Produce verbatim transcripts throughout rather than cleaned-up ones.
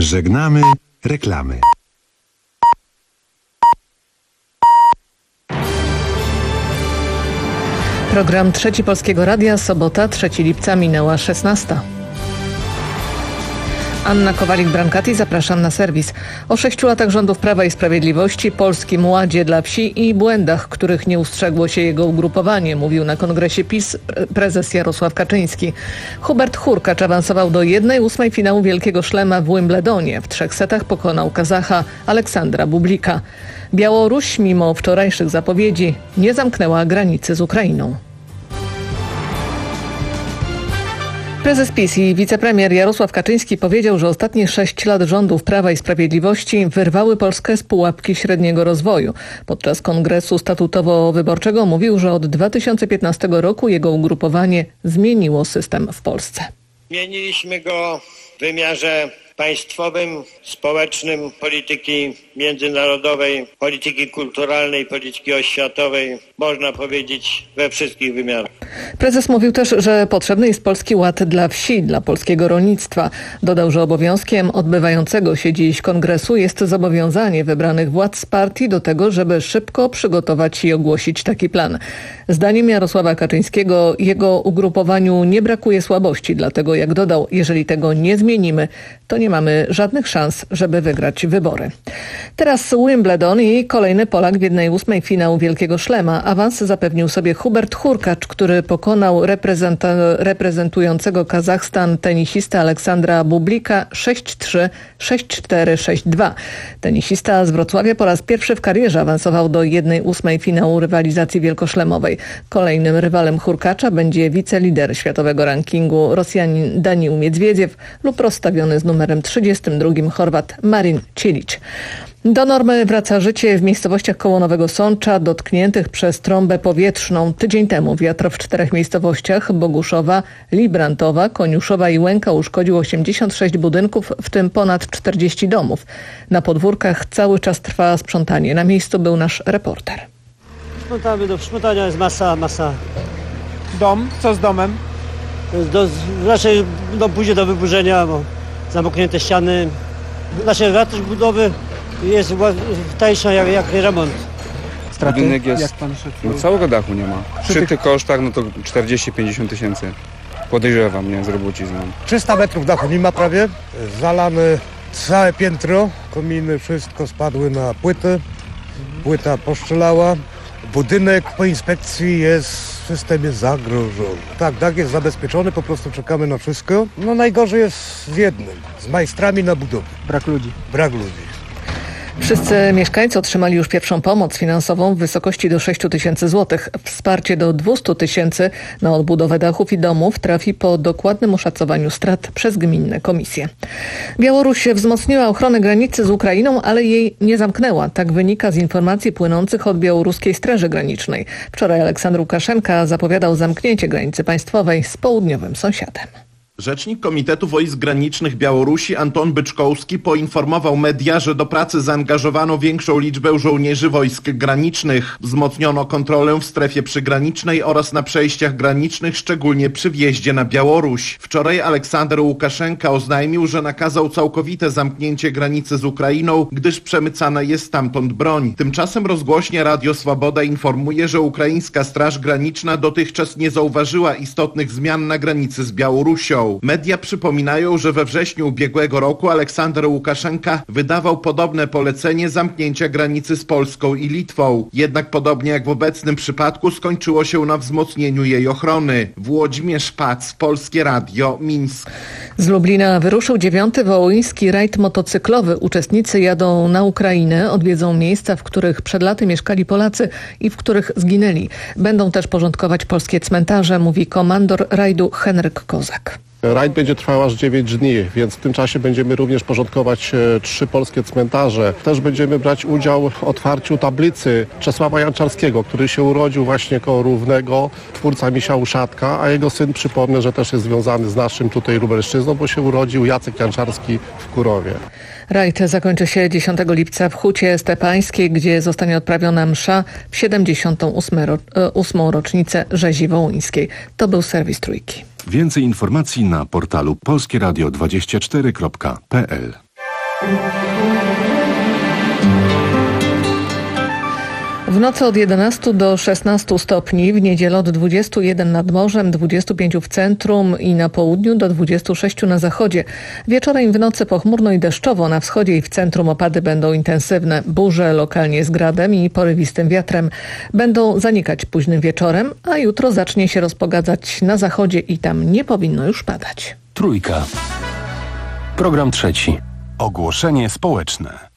Żegnamy reklamy. Program Trzeci Polskiego Radia, sobota, trzeciego lipca, minęła szesnasta. Anna Kowalik-Brankati, zapraszam na serwis. O sześciu latach rządów Prawa i Sprawiedliwości, Polskim Ładzie dla wsi i błędach, których nie ustrzegło się jego ugrupowanie, mówił na kongresie PiS prezes Jarosław Kaczyński. Hubert Hurkacz awansował do jednej ósmej finału Wielkiego Szlema w Wimbledonie. W trzech setach pokonał Kazacha Aleksandra Bublika. Białoruś, mimo wczorajszych zapowiedzi, nie zamknęła granicy z Ukrainą. Prezes PiS i wicepremier Jarosław Kaczyński powiedział, że ostatnie sześć lat rządów Prawa i Sprawiedliwości wyrwały Polskę z pułapki średniego rozwoju. Podczas kongresu statutowo-wyborczego mówił, że od dwa tysiące piętnastego roku jego ugrupowanie zmieniło system w Polsce. Zmieniliśmy go w wymiarze państwowym, społecznym, polityki międzynarodowej, polityki kulturalnej, polityki oświatowej, można powiedzieć we wszystkich wymiarach. Prezes mówił też, że potrzebny jest Polski Ład dla wsi, dla polskiego rolnictwa. Dodał, że obowiązkiem odbywającego się dziś kongresu jest zobowiązanie wybranych władz partii do tego, żeby szybko przygotować i ogłosić taki plan. Zdaniem Jarosława Kaczyńskiego jego ugrupowaniu nie brakuje słabości, dlatego jak dodał, jeżeli tego nie zmienimy, to nie mamy żadnych szans, żeby wygrać wybory. Teraz Wimbledon i kolejny Polak w jednej ósmej finału Wielkiego Szlema. Awans zapewnił sobie Hubert Hurkacz, który pokonał reprezenta- reprezentującego Kazachstan tenisista Aleksandra Bublika sześć trzy, sześć cztery, sześć dwa. Tenisista z Wrocławia po raz pierwszy w karierze awansował do jednej ósmej finału rywalizacji wielkoszlemowej. Kolejnym rywalem Hurkacza będzie wicelider światowego rankingu Rosjanin Daniil Miedwiediew lub rozstawiony z numerem trzydziestym drugim Chorwat Marin Cilic. Do normy wraca życie w miejscowościach koło Nowego Sącza dotkniętych przez trąbę powietrzną. Tydzień temu wiatr w czterech miejscowościach Boguszowa, Librantowa, Koniuszowa i Łęka uszkodził osiemdziesiąt sześć budynków, w tym ponad czterdzieści domów. Na podwórkach cały czas trwa sprzątanie. Na miejscu był nasz reporter. Sprzątamy, do sprzątania jest masa, masa. Dom? Co z domem? Do, raczej dom pójdzie do wyburzenia, bo zamknięte ściany. Nasze wartość budowy jest tańsza jak, jak remont. Straty? Budynek jest, Jak pan szacuje? no całego dachu nie ma. Przy Przy tych- tych kosztach no to czterdzieści pięćdziesiąt tysięcy. Podejrzewam, nie, z robocizną. trzysta metrów dachu nie ma prawie. Zalane całe piętro, kominy, wszystko spadły na płytę. Płyta poszczelała. Budynek po inspekcji jest w systemie zagrożony. Tak, dach jest zabezpieczony, po prostu czekamy na wszystko. No najgorzej jest z jednym, z majstrami na budowie. Brak ludzi. Brak ludzi. Wszyscy mieszkańcy otrzymali już pierwszą pomoc finansową w wysokości do sześć tysięcy złotych. Wsparcie do dwieście tysięcy na odbudowę dachów i domów trafi po dokładnym oszacowaniu strat przez gminne komisje. Białoruś wzmocniła ochronę granicy z Ukrainą, ale jej nie zamknęła. Tak wynika z informacji płynących od białoruskiej Straży Granicznej. Wczoraj Aleksandr Łukaszenka zapowiadał zamknięcie granicy państwowej z południowym sąsiadem. Rzecznik Komitetu Wojsk Granicznych Białorusi Anton Byczkowski poinformował media, że do pracy zaangażowano większą liczbę żołnierzy wojsk granicznych. Wzmocniono kontrolę w strefie przygranicznej oraz na przejściach granicznych, szczególnie przy wjeździe na Białoruś. Wczoraj Aleksander Łukaszenka oznajmił, że nakazał całkowite zamknięcie granicy z Ukrainą, gdyż przemycana jest stamtąd broń. Tymczasem rozgłośnia Radio Swaboda informuje, że ukraińska Straż Graniczna dotychczas nie zauważyła istotnych zmian na granicy z Białorusią. Media przypominają, że we wrześniu ubiegłego roku Aleksander Łukaszenka wydawał podobne polecenie zamknięcia granicy z Polską i Litwą. Jednak podobnie jak w obecnym przypadku skończyło się na wzmocnieniu jej ochrony. Włodzimierz Pac, Polskie Radio, Mińsk. Z Lublina wyruszył dziewiąty wołyński rajd motocyklowy. Uczestnicy jadą na Ukrainę, odwiedzą miejsca, w których przed laty mieszkali Polacy i w których zginęli. Będą też porządkować polskie cmentarze, mówi komandor rajdu Henryk Kozak. Rajd będzie trwał aż dziewięć dni, więc w tym czasie będziemy również porządkować e, trzy polskie cmentarze. Też będziemy brać udział w otwarciu tablicy Czesława Janczarskiego, który się urodził właśnie koło Równego, twórca Misia Uszatka, a jego syn, przypomnę, że też jest związany z naszym tutaj Lubelszczyzną, bo się urodził Jacek Janczarski w Kurowie. Rajd zakończy się dziesiątego lipca w Hucie Stepańskiej, gdzie zostanie odprawiona msza w siedemdziesiątą ósmą rocznicę rzezi wołyńskiej. To był serwis Trójki. Więcej informacji na portalu polskieradio dwadzieścia cztery kropka p l. W nocy od jedenastu do szesnastu stopni, w niedzielę od dwudziestu jeden nad morzem, dwudziestu pięciu w centrum i na południu do dwudziestu sześciu na zachodzie. Wieczorem i w nocy pochmurno i deszczowo, na wschodzie i w centrum opady będą intensywne. Burze lokalnie z gradem i porywistym wiatrem będą zanikać późnym wieczorem, a jutro zacznie się rozpogadzać na zachodzie i tam nie powinno już padać. Trójka. Program trzeci. Ogłoszenie społeczne.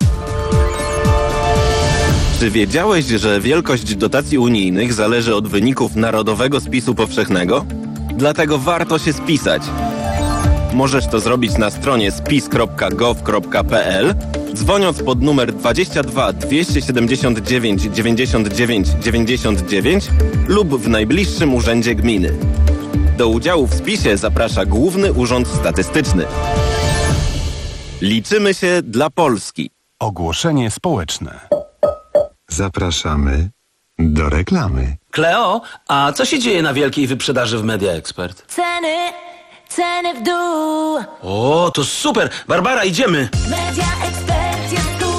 Czy wiedziałeś, że wielkość dotacji unijnych zależy od wyników Narodowego Spisu Powszechnego? Dlatego warto się spisać. Możesz to zrobić na stronie spis kropka gov kropka pl, dzwoniąc pod numer dwadzieścia dwa dwieście siedemdziesiąt dziewięć dziewięćdziesiąt dziewięć dziewięćdziesiąt dziewięć lub w najbliższym urzędzie gminy. Do udziału w spisie zaprasza Główny Urząd Statystyczny. Liczymy się dla Polski. Ogłoszenie społeczne. Zapraszamy do reklamy. Kleo, a co się dzieje na wielkiej wyprzedaży w Media Expert? Ceny, ceny w dół. O, to super! Barbara, idziemy! Media Expert jest tu.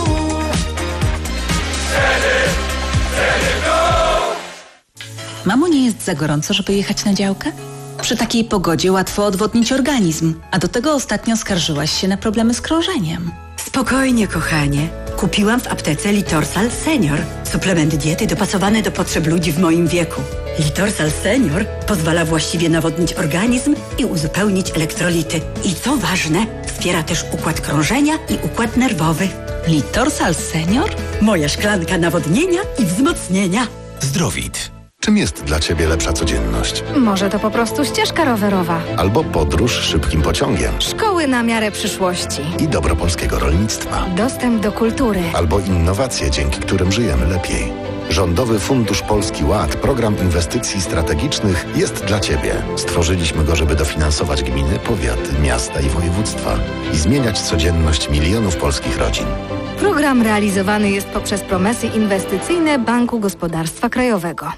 Ceny, ceny w dół. Mamo, nie jest za gorąco, żeby jechać na działkę? Przy takiej pogodzie łatwo odwodnić organizm, a do tego ostatnio skarżyłaś się na problemy z krążeniem. Spokojnie, kochanie. Kupiłam w aptece Litorsal Senior. Suplement diety dopasowany do potrzeb ludzi w moim wieku. Litorsal Senior pozwala właściwie nawodnić organizm i uzupełnić elektrolity. I co ważne, wspiera też układ krążenia i układ nerwowy. Litorsal Senior? Moja szklanka nawodnienia i wzmocnienia. Zdrowit. Czym jest dla Ciebie lepsza codzienność? Może to po prostu ścieżka rowerowa. Albo podróż szybkim pociągiem. Szkoły na miarę przyszłości. I dobro polskiego rolnictwa. Dostęp do kultury. Albo innowacje, dzięki którym żyjemy lepiej. Rządowy Fundusz Polski Ład, program inwestycji strategicznych, jest dla Ciebie. Stworzyliśmy go, żeby dofinansować gminy, powiaty, miasta i województwa i zmieniać codzienność milionów polskich rodzin. Program realizowany jest poprzez promesy inwestycyjne Banku Gospodarstwa Krajowego.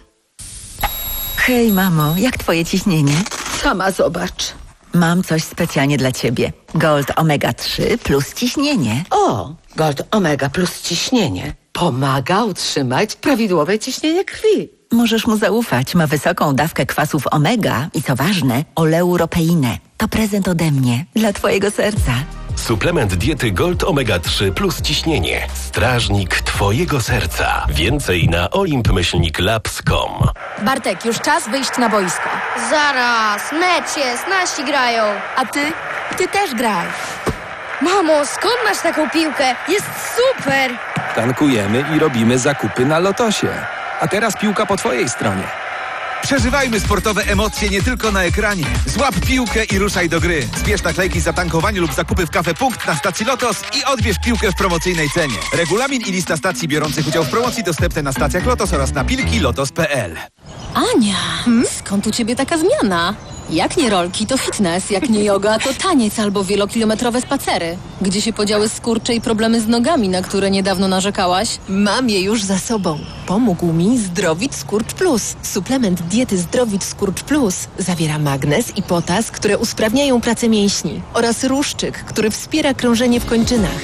Hej, mamo, jak twoje ciśnienie? Sama zobacz. Mam coś specjalnie dla ciebie. Gold Omega trzy plus ciśnienie. O, Gold Omega plus ciśnienie. Pomaga utrzymać prawidłowe ciśnienie krwi. Możesz mu zaufać. Ma wysoką dawkę kwasów omega i co ważne, oleuropeinę. To prezent ode mnie, dla twojego serca. Suplement diety Gold Omega trzy plus ciśnienie. Strażnik twojego serca. Więcej na olimp myślnik labs kropka com. Bartek, już czas wyjść na boisko. Zaraz, mecz jest, nasi grają. A ty? Ty też graj. Mamo, skąd masz taką piłkę? Jest super! Tankujemy i robimy zakupy na Lotosie. A teraz piłka po twojej stronie. Przeżywajmy sportowe emocje nie tylko na ekranie. Złap piłkę i ruszaj do gry. Zbierz naklejki za tankowanie lub zakupy w Cafe Punkt na stacji Lotos i odbierz piłkę w promocyjnej cenie. Regulamin i lista stacji biorących udział w promocji dostępne na stacjach Lotos oraz na pilki lotos kropka p l. Ania, hmm? skąd u ciebie taka zmiana? Jak nie rolki, to fitness, jak nie yoga, to taniec albo wielokilometrowe spacery. Gdzie się podziały skurcze i problemy z nogami, na które niedawno narzekałaś? Mam je już za sobą. Pomógł mi Zdrowit Skurcz Plus. Suplement diety Zdrowit Skurcz Plus zawiera magnez i potas, które usprawniają pracę mięśni oraz ruszczyk, który wspiera krążenie w kończynach.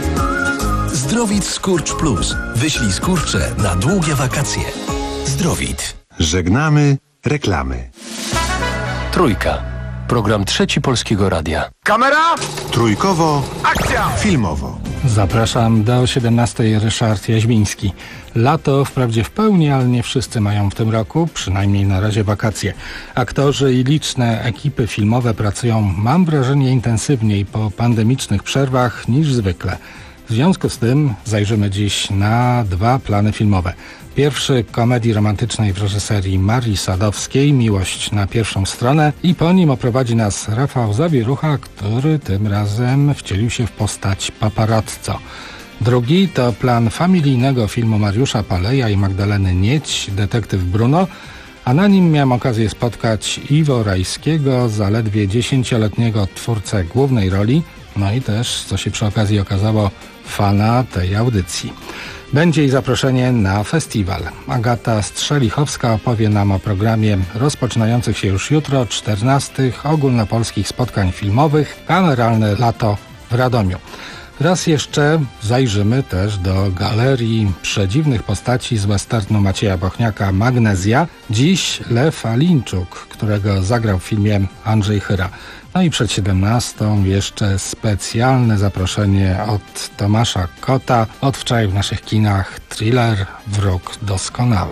Zdrowit Skurcz Plus. Wyślij skurcze na długie wakacje. Zdrowit. Żegnamy reklamy. Trójka. Program trzeci Polskiego Radia. Kamera! Trójkowo. Akcja! Filmowo. Zapraszam do siedemnastej. Ryszard Jaźmiński. Lato wprawdzie w pełni, ale nie wszyscy mają w tym roku, przynajmniej na razie, wakacje. Aktorzy i liczne ekipy filmowe pracują, mam wrażenie, intensywniej po pandemicznych przerwach niż zwykle. W związku z tym zajrzymy dziś na dwa plany filmowe. Pierwszy komedii romantycznej w reżyserii Marii Sadowskiej, Miłość na pierwszą stronę, i po nim oprowadzi nas Rafał Zawierucha, który tym razem wcielił się w postać paparazzo. Drugi to plan familijnego filmu Mariusza Paleja i Magdaleny Nieć, Detektyw Bruno, a na nim miałem okazję spotkać Iwo Rajskiego, zaledwie dziesięcioletniego twórcę głównej roli, no i też, co się przy okazji okazało, fana tej audycji. Będzie i zaproszenie na festiwal. Agata Strzelichowska opowie nam o programie rozpoczynających się już jutro czternastych ogólnopolskich spotkań filmowych Kameralne Lato w Radomiu. Raz jeszcze zajrzymy też do galerii przedziwnych postaci z westernu Macieja Bochniaka Magnezja. Dziś Lew Alińczuk, którego zagrał w filmie Andrzej Chyra. No i przed siedemnastą jeszcze specjalne zaproszenie od Tomasza Kota. Od wczoraj w naszych kinach thriller Wróg doskonały.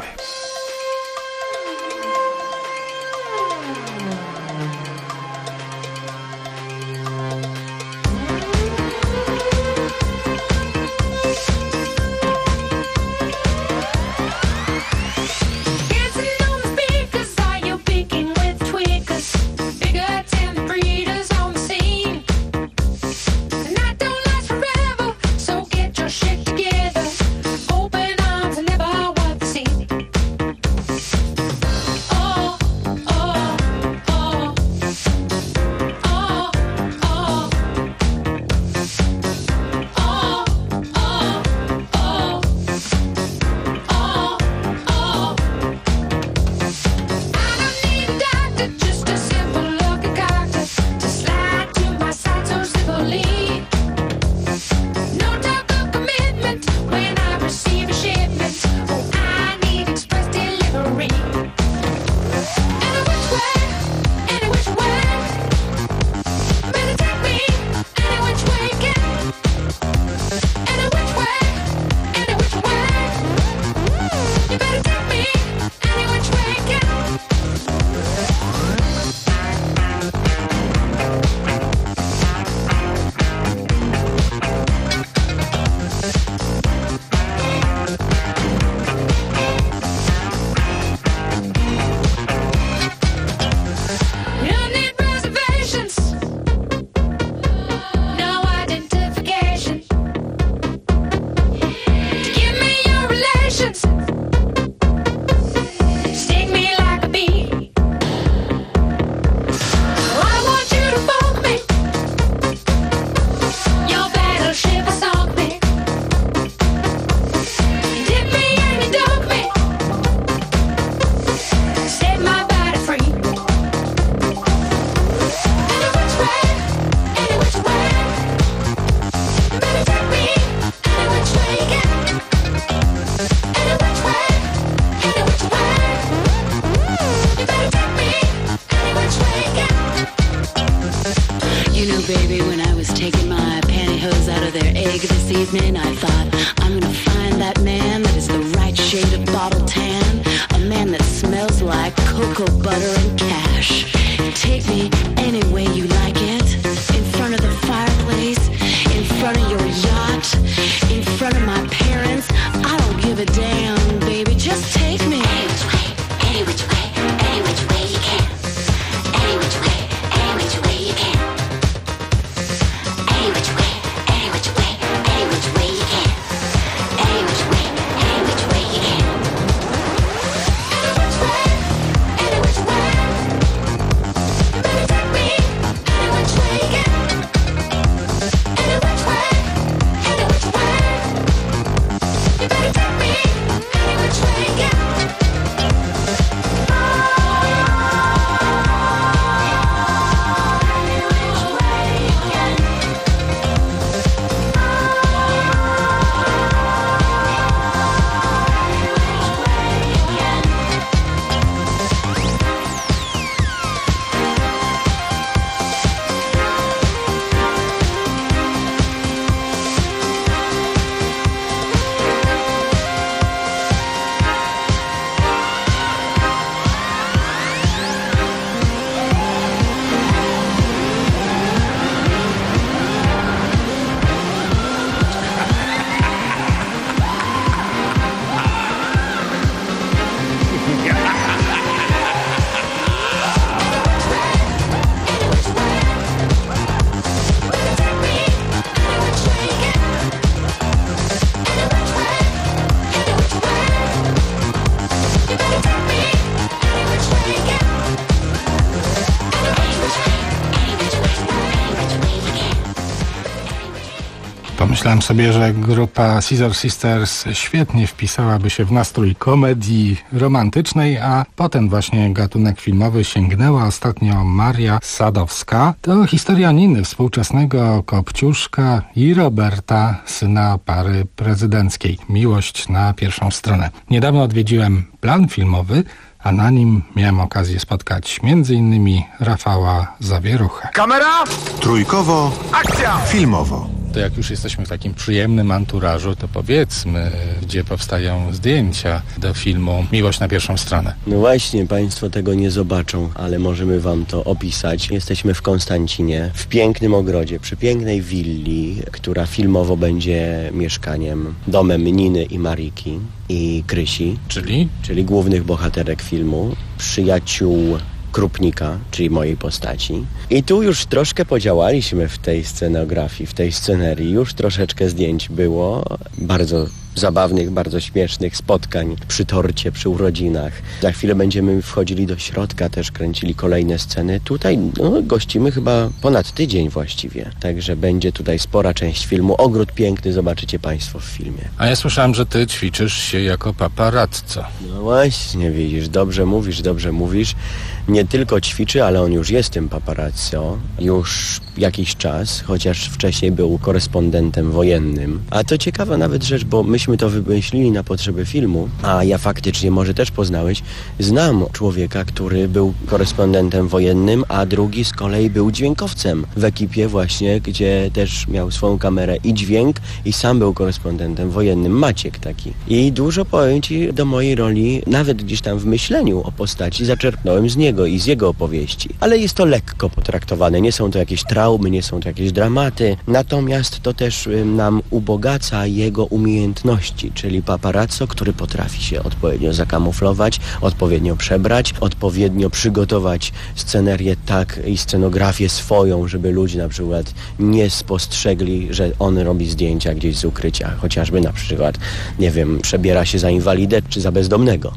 Pomyślałem sobie, że grupa Scissor Sisters świetnie wpisałaby się w nastrój komedii romantycznej, a potem właśnie gatunek filmowy sięgnęła ostatnio Maria Sadowska. To historia Niny, współczesnego Kopciuszka i Roberta, syna pary prezydenckiej. Miłość na pierwszą stronę. Niedawno odwiedziłem plan filmowy, a na nim miałem okazję spotkać między innymi Rafała Zawieruchę. Kamera! Trójkowo, akcja! Filmowo. To jak już jesteśmy w takim przyjemnym anturażu, to powiedzmy, gdzie powstają zdjęcia do filmu Miłość na pierwszą stronę. No właśnie, państwo tego nie zobaczą, ale możemy wam to opisać. Jesteśmy w Konstancinie, w pięknym ogrodzie, przy pięknej willi, która filmowo będzie mieszkaniem, domem Niny i Mariki i Krysi. Czyli? Czyli głównych bohaterek filmu, przyjaciół Krupnika, czyli mojej postaci. I tu już troszkę podziałaliśmy w tej scenografii, w tej scenerii. Już troszeczkę zdjęć było, bardzo zabawnych, bardzo śmiesznych spotkań przy torcie, przy urodzinach. Za chwilę będziemy wchodzili do środka, też kręcili kolejne sceny. Tutaj no, gościmy chyba ponad tydzień właściwie. Także będzie tutaj spora część filmu. Ogród piękny zobaczycie państwo w filmie. A ja słyszałem, że ty ćwiczysz się jako paparazzo. No właśnie, widzisz, dobrze mówisz, dobrze mówisz. Nie tylko ćwiczy, ale on już jest tym paparazzo już jakiś czas, chociaż wcześniej był korespondentem wojennym. A to ciekawa nawet rzecz, bo myśmy to wymyślili na potrzeby filmu, a ja faktycznie, może też poznałeś, znam człowieka, który był korespondentem wojennym, a drugi z kolei był dźwiękowcem w ekipie właśnie, gdzie też miał swoją kamerę i dźwięk i sam był korespondentem wojennym, Maciek taki. I dużo, powiem ci, do mojej roli, nawet gdzieś tam w myśleniu o postaci zaczerpnąłem z niego i z jego opowieści. Ale jest to lekko potraktowane, nie są to jakieś traumy, nie są to jakieś dramaty, natomiast to też y, nam ubogaca jego umiejętności, czyli paparazzo, który potrafi się odpowiednio zakamuflować, odpowiednio przebrać, odpowiednio przygotować scenerię tak i scenografię swoją, żeby ludzie na przykład nie spostrzegli, że on robi zdjęcia gdzieś z ukrycia, chociażby na przykład, nie wiem, przebiera się za inwalidę czy za bezdomnego.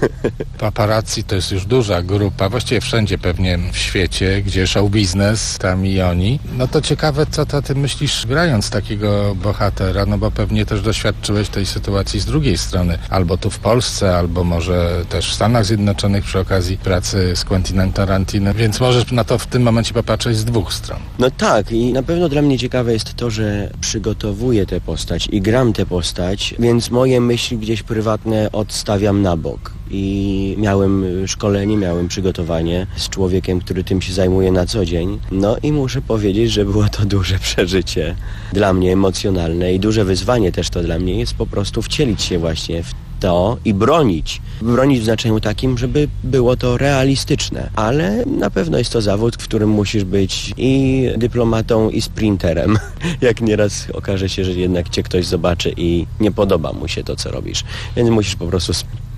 Paparazzi to jest już duża grupa, właściwie wszędzie pewnie w świecie, gdzie show biznes, tam i oni. No to ciekawe, co to ty myślisz, grając takiego bohatera, no bo pewnie też doświadczyłeś tej sytuacji z drugiej strony, albo tu w Polsce, albo może też w Stanach Zjednoczonych przy okazji pracy z Quentinem Tarantino, więc możesz na to w tym momencie popatrzeć z dwóch stron. No tak, i na pewno dla mnie ciekawe jest to, że przygotowuję tę postać i gram tę postać, więc moje myśli gdzieś prywatne odstawiam na bok. I miałem szkolenie, miałem przygotowanie z człowiekiem, który tym się zajmuje na co dzień. No i muszę powiedzieć, że było to duże przeżycie dla mnie, emocjonalne i duże wyzwanie też to dla mnie jest po prostu wcielić się właśnie w to i bronić. Bronić w znaczeniu takim, żeby było to realistyczne. Ale na pewno jest to zawód, w którym musisz być i dyplomatą, i sprinterem. Jak nieraz okaże się, że jednak cię ktoś zobaczy i nie podoba mu się to, co robisz. Więc musisz po prostu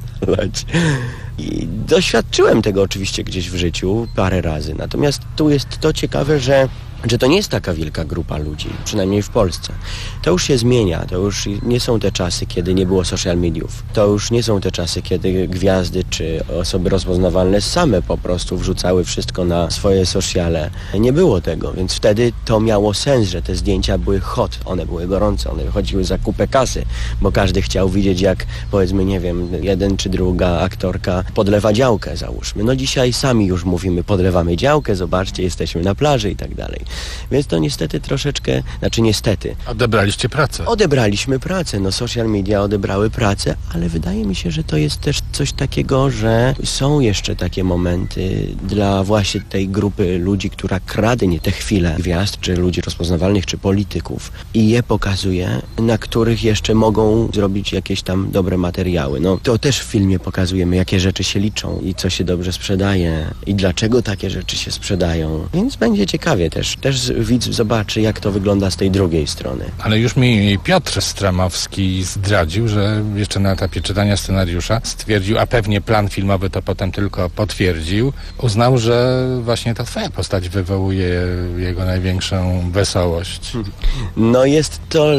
I doświadczyłem tego oczywiście gdzieś w życiu parę razy. Natomiast tu jest to ciekawe, że że to nie jest taka wielka grupa ludzi, przynajmniej w Polsce. To już się zmienia, to już nie są te czasy, kiedy nie było social mediów. To już nie są te czasy, kiedy gwiazdy czy osoby rozpoznawalne same po prostu wrzucały wszystko na swoje sociale. Nie było tego, więc wtedy to miało sens, że te zdjęcia były hot, one były gorące, one wychodziły za kupę kasy, bo każdy chciał widzieć, jak powiedzmy, nie wiem, jeden czy druga aktorka podlewa działkę, załóżmy. No dzisiaj sami już mówimy, podlewamy działkę, zobaczcie, jesteśmy na plaży i tak dalej. Więc to niestety troszeczkę, znaczy niestety. Odebraliście pracę. Odebraliśmy pracę, no social media odebrały pracę, ale wydaje mi się, że to jest też coś takiego, że są jeszcze takie momenty dla właśnie tej grupy ludzi, która kradnie te chwile gwiazd, czy ludzi rozpoznawalnych, czy polityków i je pokazuje, na których jeszcze mogą zrobić jakieś tam dobre materiały. No to też w filmie pokazujemy, jakie rzeczy się liczą i co się dobrze sprzedaje i dlaczego takie rzeczy się sprzedają. Więc będzie ciekawie też. Też widz zobaczy, jak to wygląda z tej drugiej strony. Ale już mi Piotr Stramowski zdradził, że jeszcze na etapie czytania scenariusza stwierdził, a pewnie plan filmowy to potem tylko potwierdził, uznał, że właśnie ta twoja postać wywołuje jego największą wesołość. No jest to lekko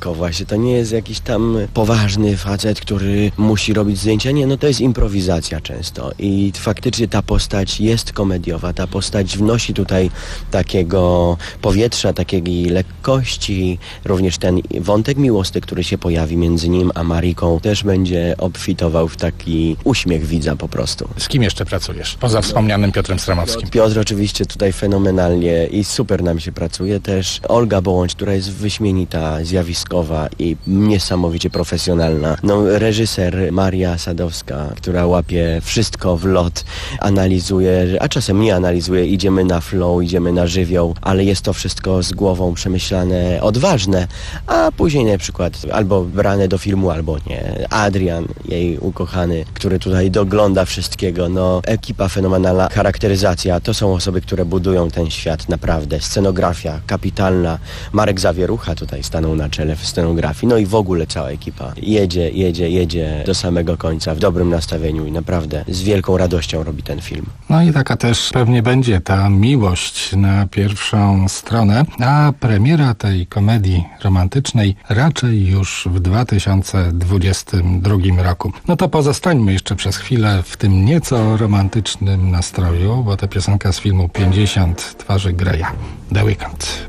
lekko właśnie. To nie jest jakiś tam poważny facet, który musi robić zdjęcia. Nie, no to jest improwizacja często. I faktycznie ta postać jest komediowa. Ta postać wnosi tutaj takiego powietrza, takiej lekkości. Również ten wątek miłosny, który się pojawi między nim a Mariką, też będzie obfitował w taki uśmiech widza po prostu. Z kim jeszcze pracujesz? Poza wspomnianym Piotrem Stramowskim. Piotr oczywiście tutaj fenomenalnie i super nam się pracuje. Też Olga Bołądź, która jest wyśmienita, zjawiskowa i niesamowicie profesjonalna. No, reżyser Maria Sadowska, która łapie wszystko w lot, analizuje, a czasem nie analizuje, idziemy na flow, idziemy na żywioł, ale jest to wszystko z głową przemyślane, odważne, a później na przykład albo brane do filmu, albo nie. Adrian, jej ukochany, który tutaj dogląda wszystkiego. No, ekipa fenomenalna, charakteryzacja, to są osoby, które budują ten świat naprawdę. Scenografia kapitalna. Marek Zawierucha tutaj stanął na czele w scenografii. No i w ogóle cała ekipa jedzie, jedzie, jedzie do samego końca w dobrym nastawieniu i naprawdę z wielką radością robi ten film. No i taka też pewnie będzie ta miłość na pierwszą stronę, a premiera tej komedii romantycznej raczej już w dwa tysiące dwudziestym drugim roku. No to pozostańmy jeszcze przez chwilę w tym nieco romantycznym nastroju, bo to piosenka z filmu pięćdziesiąt twarzy Greya. The Weeknd.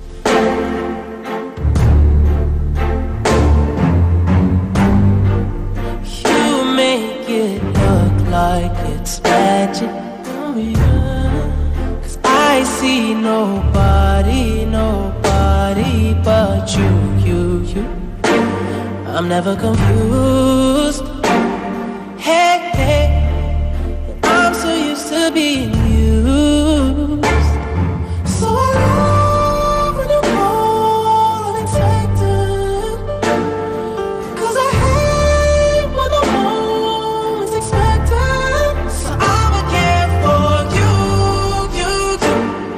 You make it look like it's magic. Oh yeah. 'Cause I see nobody, nobody but you, you, you. I'm never confused. Hey, hey, I'm so used to being used. So I love when you call unexpected. 'Cause I hate when the moment's expected. So I'ma care for you, you, you.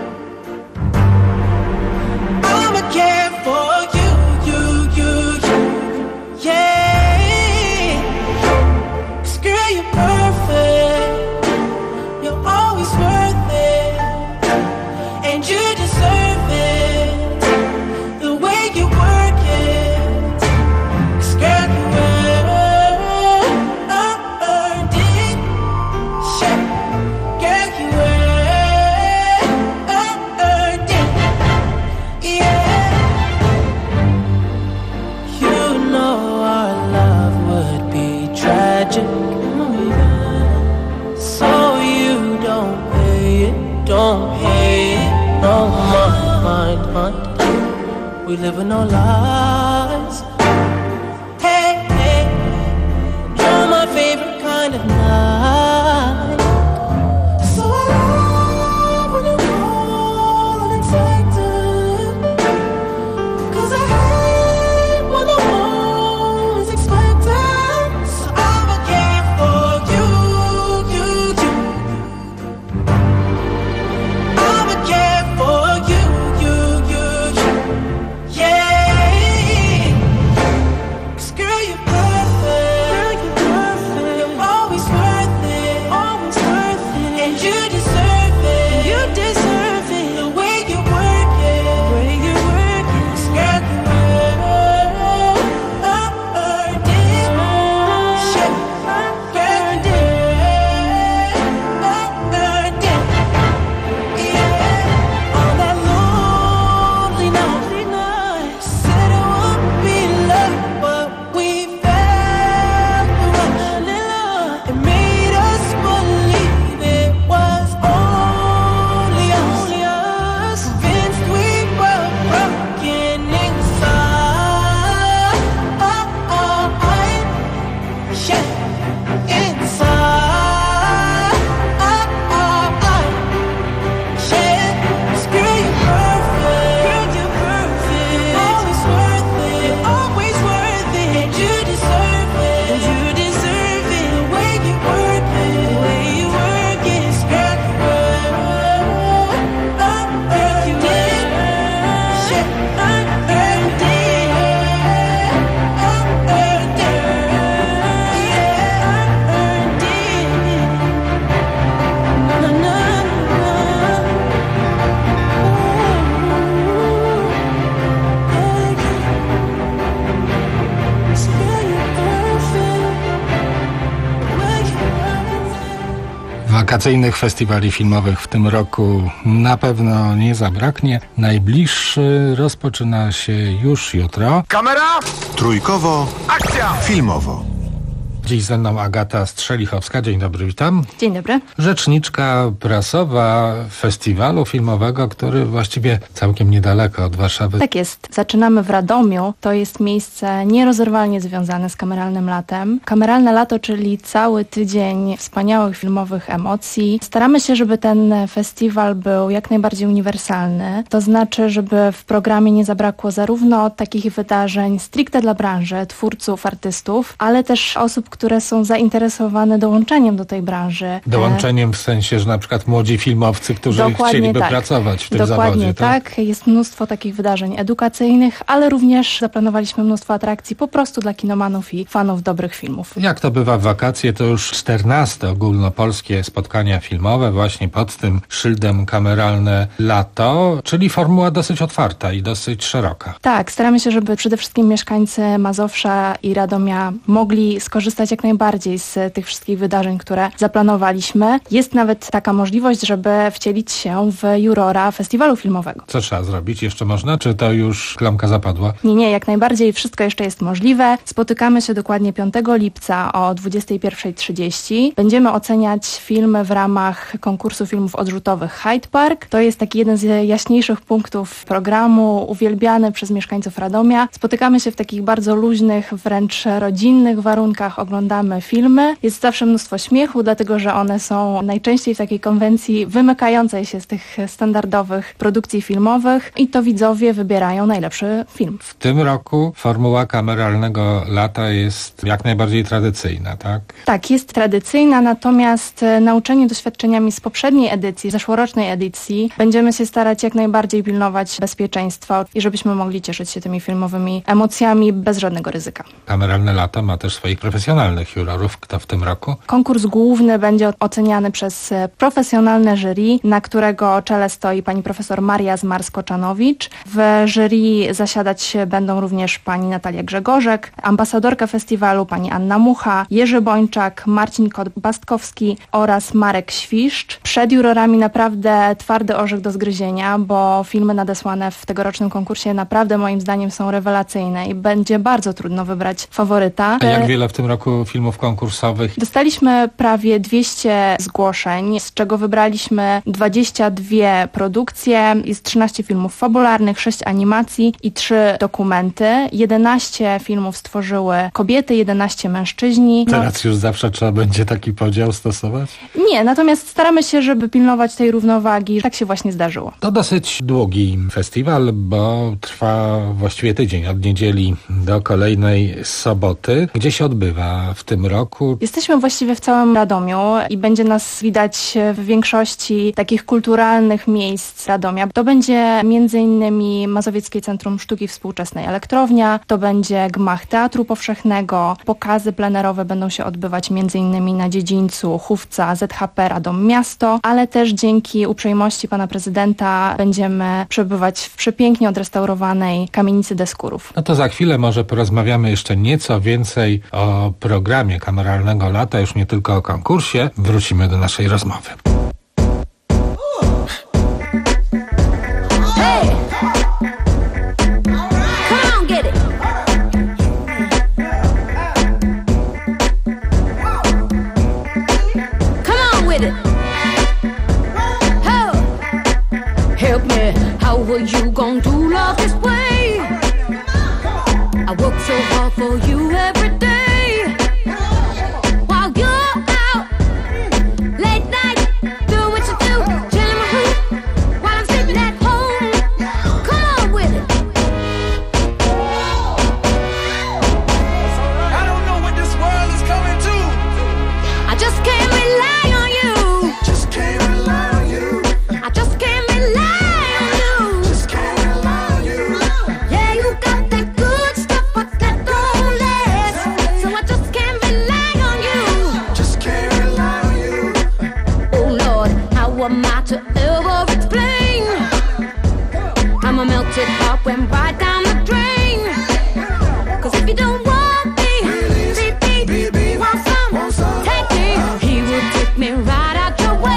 I'ma care for you, you, you, you. Yeah, 'cause girl, you're perfect. You're always worth it, and you deserve it. The way you work it, 'cause girl, you earned it. Shit, girl, you earned it. Yeah. You know our love would be tragic. Oh, yeah. So you don't pay it, don't pay it. No mind, mind, mind. We live in no lies. Hey, hey, you're my favorite kind of night. So I love when you call unexpected. 'Cause I hate when the moment's expected. So I'ma care for you, you, you. I'ma care for you, you, you, you. Yeah. Wakacyjnych festiwali filmowych w tym roku na pewno nie zabraknie. Najbliższy rozpoczyna się już jutro. Kamera! Trójkowo. Akcja! Filmowo. Dziś ze mną Agata Strzelichowska. Dzień dobry, witam. Dzień dobry. Rzeczniczka prasowa festiwalu filmowego, który właściwie całkiem niedaleko od Warszawy. Tak jest. Zaczynamy w Radomiu. To jest miejsce nierozerwalnie związane z Kameralnym Latem. Kameralne Lato, czyli cały tydzień wspaniałych filmowych emocji. Staramy się, żeby ten festiwal był jak najbardziej uniwersalny. To znaczy, żeby w programie nie zabrakło zarówno takich wydarzeń stricte dla branży, twórców, artystów, ale też osób, które są zainteresowane dołączeniem do tej branży. Dołączeniem w sensie, że na przykład młodzi filmowcy, którzy Dokładnie chcieliby tak. pracować w tym Dokładnie zawodzie. Tak? tak. Jest mnóstwo takich wydarzeń edukacyjnych, ale również zaplanowaliśmy mnóstwo atrakcji po prostu dla kinomanów i fanów dobrych filmów. Jak to bywa w wakacje, to już czternaste ogólnopolskie spotkania filmowe właśnie pod tym szyldem Kameralne Lato, czyli formuła dosyć otwarta i dosyć szeroka. Tak, staramy się, żeby przede wszystkim mieszkańcy Mazowsza i Radomia mogli skorzystać jak najbardziej z tych wszystkich wydarzeń, które zaplanowaliśmy. Jest nawet taka możliwość, żeby wcielić się w jurora festiwalu filmowego. Co trzeba zrobić? Jeszcze można? Czy to już klamka zapadła? Nie, nie, jak najbardziej. Wszystko jeszcze jest możliwe. Spotykamy się dokładnie piątego lipca o dwudziestej pierwszej trzydzieści. Będziemy oceniać filmy w ramach konkursu filmów odrzutowych Hyde Park. To jest taki jeden z jaśniejszych punktów programu, uwielbiany przez mieszkańców Radomia. Spotykamy się w takich bardzo luźnych, wręcz rodzinnych warunkach, oglądamy filmy. Jest zawsze mnóstwo śmiechu, dlatego że one są najczęściej w takiej konwencji wymykającej się z tych standardowych produkcji filmowych i to widzowie wybierają najlepszy film. W tym roku formuła Kameralnego Lata jest jak najbardziej tradycyjna, tak? Tak, jest tradycyjna, natomiast nauczeni doświadczeniami z poprzedniej edycji, zeszłorocznej edycji, będziemy się starać jak najbardziej pilnować bezpieczeństwa i żebyśmy mogli cieszyć się tymi filmowymi emocjami bez żadnego ryzyka. Kameralne Lato ma też swoich profesjonalnych jurorów. Kto w tym roku? Konkurs główny będzie oceniany przez profesjonalne jury, na którego czele stoi pani profesor Maria Zmarsko-Czanowicz. W jury zasiadać będą również pani Natalia Grzegorzek, ambasadorka festiwalu pani Anna Mucha, Jerzy Bończak, Marcin Kot-Bastkowski oraz Marek Świszcz. Przed jurorami naprawdę twardy orzech do zgryzienia, bo filmy nadesłane w tegorocznym konkursie naprawdę moim zdaniem są rewelacyjne i będzie bardzo trudno wybrać faworyta. A jak wiele w tym roku filmów konkursowych? Dostaliśmy prawie dwieście zgłoszeń, z czego wybraliśmy dwadzieścia dwie produkcje. Jest trzynaście filmów fabularnych, sześć animacji i trzy dokumenty. jedenaście filmów stworzyły kobiety, jedenaście mężczyźni. No, teraz już zawsze trzeba będzie taki podział stosować? Nie, natomiast staramy się, żeby pilnować tej równowagi. Tak się właśnie zdarzyło. To dosyć długi festiwal, bo trwa właściwie tydzień, od niedzieli do kolejnej soboty. Gdzie się odbywa w tym roku? Jesteśmy właściwie w całym Radomiu i będzie nas widać w większości takich kulturalnych miejsc Radomia. To będzie między innymi Mazowieckie Centrum Sztuki Współczesnej Elektrownia, to będzie gmach Teatru Powszechnego, pokazy plenerowe będą się odbywać między innymi na dziedzińcu Hufca Z H P Radom Miasto, ale też dzięki uprzejmości pana prezydenta będziemy przebywać w przepięknie odrestaurowanej kamienicy Deskurów. No to za chwilę może porozmawiamy jeszcze nieco więcej o programie Kameralnego Lata, już nie tylko o konkursie. Wrócimy do naszej rozmowy. Hey! Come on, get it! Come on with it! Ho! Help me, how are you gonna do love this way? I work so hard for you every day. While you're out late night, do what you do, chilling my hoop while I'm sitting at home. Come on with it. I don't know what this world is coming to. I just can't rely on you. Just can't rely on you. I just can't rely on you. Just can't rely on you. Yeah, you got that good stuff, but that don't last. So I just can't rely on you. Just can't rely on you. Oh Lord, how am I to ever explain? I'm a melted heart went right down the drain. Cause if you don't want me, B B, want some, take me. He will take me right out your way.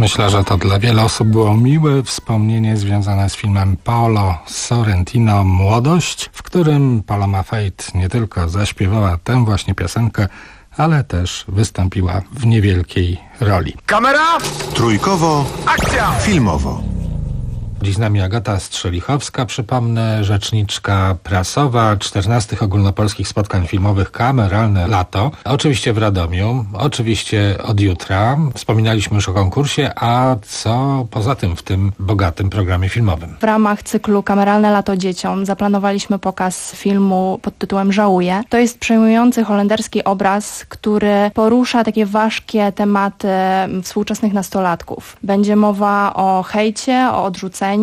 Myślę, że to dla wielu osób było miłe wspomnienie związane z filmem Paolo Sorrentino Młodość, w którym Paloma Faith nie tylko zaśpiewała tę właśnie piosenkę, ale też wystąpiła w niewielkiej roli. Kamera! Trójkowo. Akcja! Filmowo. Dziś z nami Agata Strzelichowska, przypomnę, rzeczniczka prasowa czternastych ogólnopolskich spotkań filmowych Kameralne Lato. Oczywiście w Radomiu, oczywiście od jutra. Wspominaliśmy już o konkursie, a co poza tym w tym bogatym programie filmowym? W ramach cyklu Kameralne Lato dzieciom zaplanowaliśmy pokaz filmu pod tytułem Żałuję. To jest przejmujący holenderski obraz, który porusza takie ważkie tematy współczesnych nastolatków. Będzie mowa o hejcie, o odrzuceniu,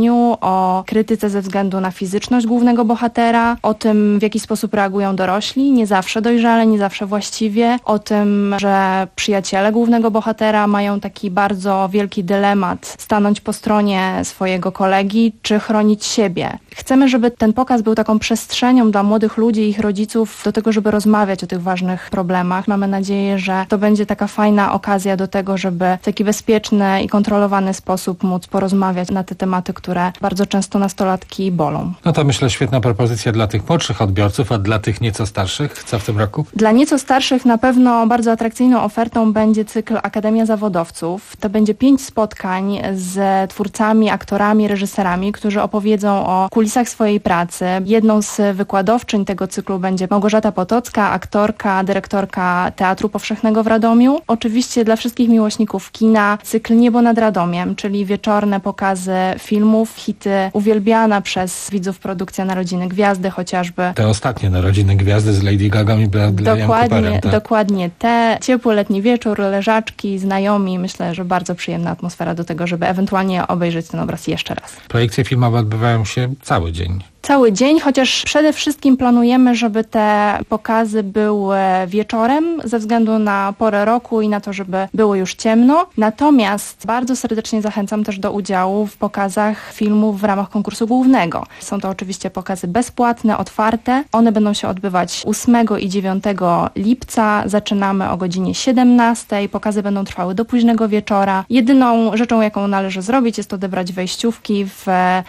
o krytyce ze względu na fizyczność głównego bohatera, o tym, w jaki sposób reagują dorośli, nie zawsze dojrzale, nie zawsze właściwie, o tym, że przyjaciele głównego bohatera mają taki bardzo wielki dylemat, stanąć po stronie swojego kolegi, czy chronić siebie. Chcemy, żeby ten pokaz był taką przestrzenią dla młodych ludzi i ich rodziców do tego, żeby rozmawiać o tych ważnych problemach. Mamy nadzieję, że to będzie taka fajna okazja do tego, żeby w taki bezpieczny i kontrolowany sposób móc porozmawiać na te tematy, które bardzo często nastolatki bolą. No to myślę świetna propozycja dla tych młodszych odbiorców, a dla tych nieco starszych, co w tym roku? Dla nieco starszych na pewno bardzo atrakcyjną ofertą będzie cykl Akademia Zawodowców. To będzie pięć spotkań z twórcami, aktorami, reżyserami, którzy opowiedzą o kulisach swojej pracy. Jedną z wykładowczyń tego cyklu będzie Małgorzata Potocka, aktorka, dyrektorka Teatru Powszechnego w Radomiu. Oczywiście dla wszystkich miłośników kina cykl Niebo nad Radomiem, czyli wieczorne pokazy filmów, hity, uwielbiana przez widzów produkcja Narodziny Gwiazdy chociażby. Te ostatnie Narodziny Gwiazdy z Lady Gagą i Bradleyem Cooperem. Tak? Dokładnie te. Ciepły letni wieczór, leżaczki, znajomi. Myślę, że bardzo przyjemna atmosfera do tego, żeby ewentualnie obejrzeć ten obraz jeszcze raz. Projekcje filmowe odbywają się cały dzień. Cały dzień, chociaż przede wszystkim planujemy, żeby te pokazy były wieczorem ze względu na porę roku i na to, żeby było już ciemno. Natomiast bardzo serdecznie zachęcam też do udziału w pokazach filmów w ramach konkursu głównego. Są to oczywiście pokazy bezpłatne, otwarte. One będą się odbywać ósmego i dziewiątego lipca. Zaczynamy o godzinie siedemnastej. Pokazy będą trwały do późnego wieczora. Jedyną rzeczą, jaką należy zrobić, jest odebrać wejściówki w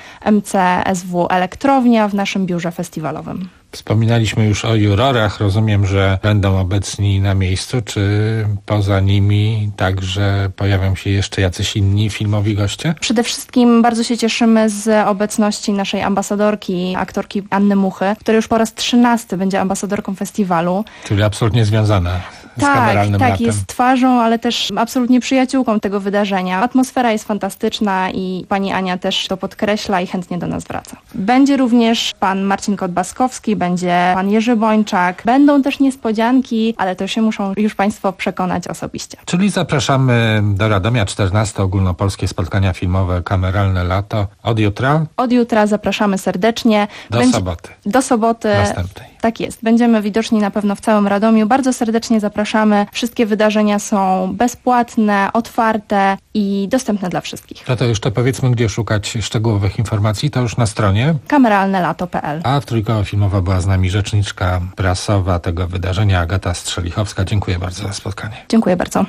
M C S W Elektrownia w naszym biurze festiwalowym. Wspominaliśmy już o jurorach. Rozumiem, że będą obecni na miejscu, czy poza nimi także pojawią się jeszcze jacyś inni filmowi goście? Przede wszystkim bardzo się cieszymy z obecności naszej ambasadorki, aktorki Anny Muchy, która już po raz trzynasty będzie ambasadorką festiwalu. Czyli absolutnie związana z tak, Kameralnym tak, Latem. jest twarzą, ale też absolutnie przyjaciółką tego wydarzenia. Atmosfera jest fantastyczna i pani Ania też to podkreśla i chętnie do nas wraca. Będzie również pan Marcin Kot-Baskowski, będzie pan Jerzy Bończak. Będą też niespodzianki, ale to się muszą już państwo przekonać osobiście. Czyli zapraszamy do Radomia, czternaste ogólnopolskie spotkania filmowe Kameralne Lato. Od jutra? Od jutra zapraszamy serdecznie. Do będzie... soboty. Do soboty. Następnej. Tak jest. Będziemy widoczni na pewno w całym Radomiu. Bardzo serdecznie zapraszamy. Wszystkie wydarzenia są bezpłatne, otwarte i dostępne dla wszystkich. No to jeszcze powiedzmy, gdzie szukać szczegółowych informacji. To już na stronie kameralne lato kropka p l. A w Trójkowo Filmowo była z nami rzeczniczka prasowa tego wydarzenia Agata Strzelichowska. Dziękuję bardzo za spotkanie. Dziękuję bardzo.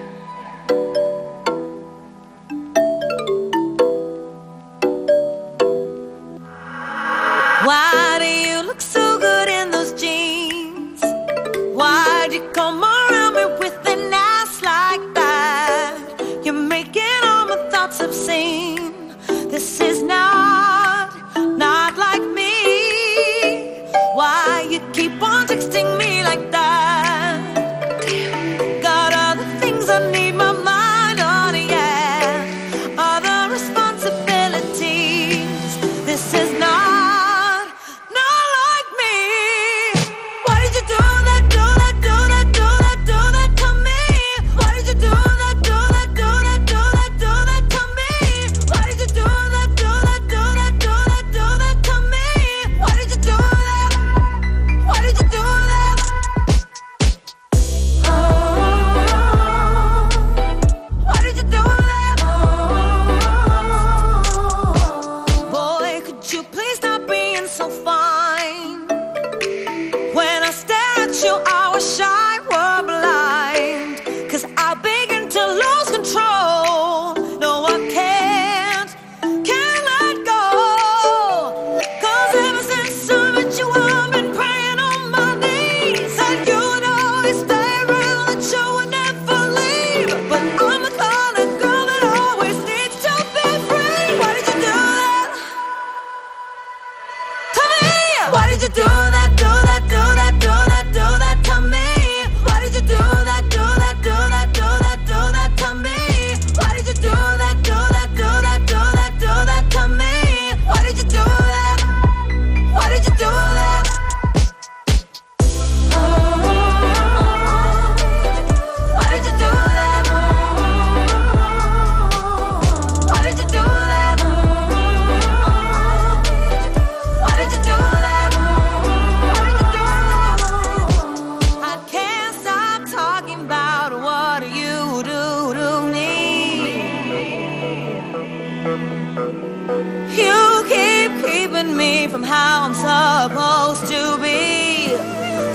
Why do you look so good in those jeans? Why'd you come around me with an ass like that? You're making all my thoughts obscene. This is not, not like me. Why you keep on texting me like that? Got other things I need my mind on, yeah. Other responsibilities. This is not. What did you do?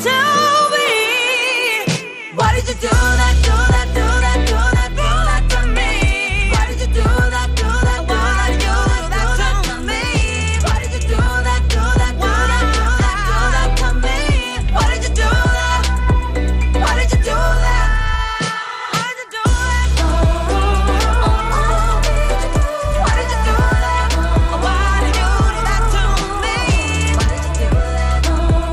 tell me, why did you do that, do that, do that, do that, do that to me? Why did you do that, do that, do that, do that, do that to me? Why did you do that, do that, do that, do that, do that to me? Why did you do that? Why did you do that? Why did you do that? Why did you do that? Why did you do that to me? Why did you do that?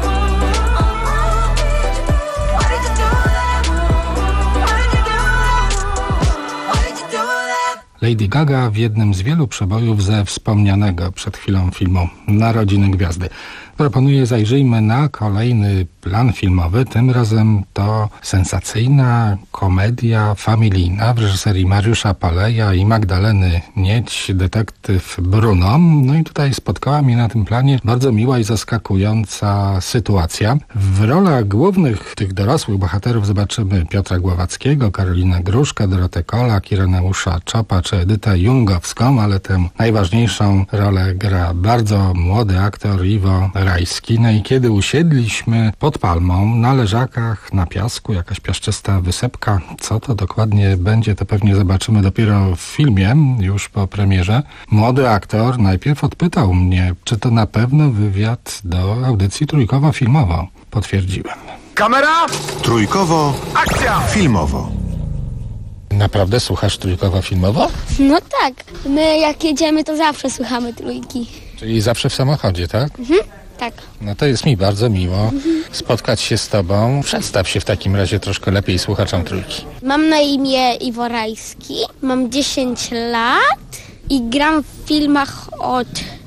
Why did you do that? Why did you do that? Why did you do that? Lady Gaga w jednym z wielu przebojów ze wspomnianego przed chwilą filmu Narodziny Gwiazdy. Proponuję, zajrzyjmy na kolejny plan filmowy. Tym razem to sensacyjna komedia familijna w reżyserii Mariusza Paleja i Magdaleny Nieć, detektyw Bruno. No i tutaj spotkała mnie na tym planie bardzo miła i zaskakująca sytuacja. W rolach głównych tych dorosłych bohaterów zobaczymy Piotra Głowackiego, Karolinę Gruszkę, Dorotę Kolak, Ireneusza Czopa czy Edytę Jungowską, ale tę najważniejszą rolę gra bardzo młody aktor Iwo Rajski. No i kiedy usiedliśmy pod palmą, na leżakach, na piasku, jakaś piaszczysta wysepka, co to dokładnie będzie, to pewnie zobaczymy dopiero w filmie, już po premierze. Młody aktor najpierw odpytał mnie, czy to na pewno wywiad do audycji Trójkowo-Filmowo. Potwierdziłem. Kamera! Trójkowo. Akcja! Filmowo. Naprawdę słuchasz Trójkowo-Filmowo? No tak, my jak jedziemy, to zawsze słuchamy Trójki. Czyli zawsze w samochodzie, tak? Mhm, tak. No to jest mi bardzo miło spotkać się z tobą. Przedstaw się w takim razie troszkę lepiej słuchaczom Trójki. Mam na imię Iwo Rajski, mam dziesięć lat i gram w filmach od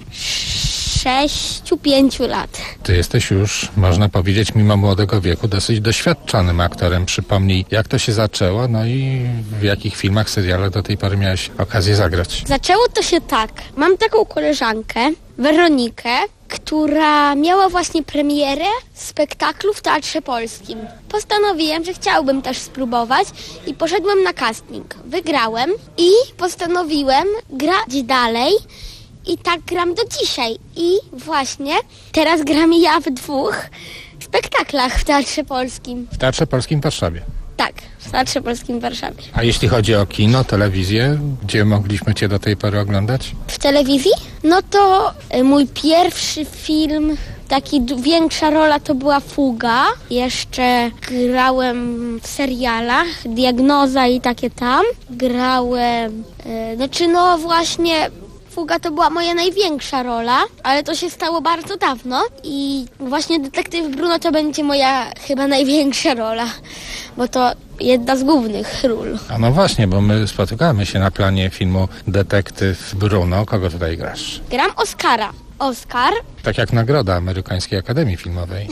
sześciu pięciu lat. Ty jesteś już, można powiedzieć, mimo młodego wieku, dosyć doświadczonym aktorem. Przypomnij, jak to się zaczęło, no i w jakich filmach, serialach do tej pory miałeś okazję zagrać. Zaczęło to się tak. Mam taką koleżankę, Weronikę, która miała właśnie premierę spektaklu w Teatrze Polskim. Postanowiłem, że chciałbym też spróbować i poszedłem na casting. Wygrałem i postanowiłem grać dalej. I tak gram do dzisiaj. I właśnie teraz gram ja w dwóch spektaklach w Teatrze Polskim. W Teatrze Polskim w Warszawie? Tak, w Teatrze Polskim w Warszawie. A jeśli chodzi o kino, telewizję, gdzie mogliśmy cię do tej pory oglądać? W telewizji? No to y, mój pierwszy film, taki d- większa rola to była Fuga. Jeszcze grałem w serialach, Diagnoza i takie tam. Grałem, y, znaczy no właśnie... Fuga to była moja największa rola, ale to się stało bardzo dawno i właśnie Detektyw Bruno to będzie moja chyba największa rola, bo to jedna z głównych ról. A no właśnie, bo my spotykamy się na planie filmu Detektyw Bruno. Kogo tutaj grasz? Gram Oscara. Oscar. Tak jak nagroda Amerykańskiej Akademii Filmowej.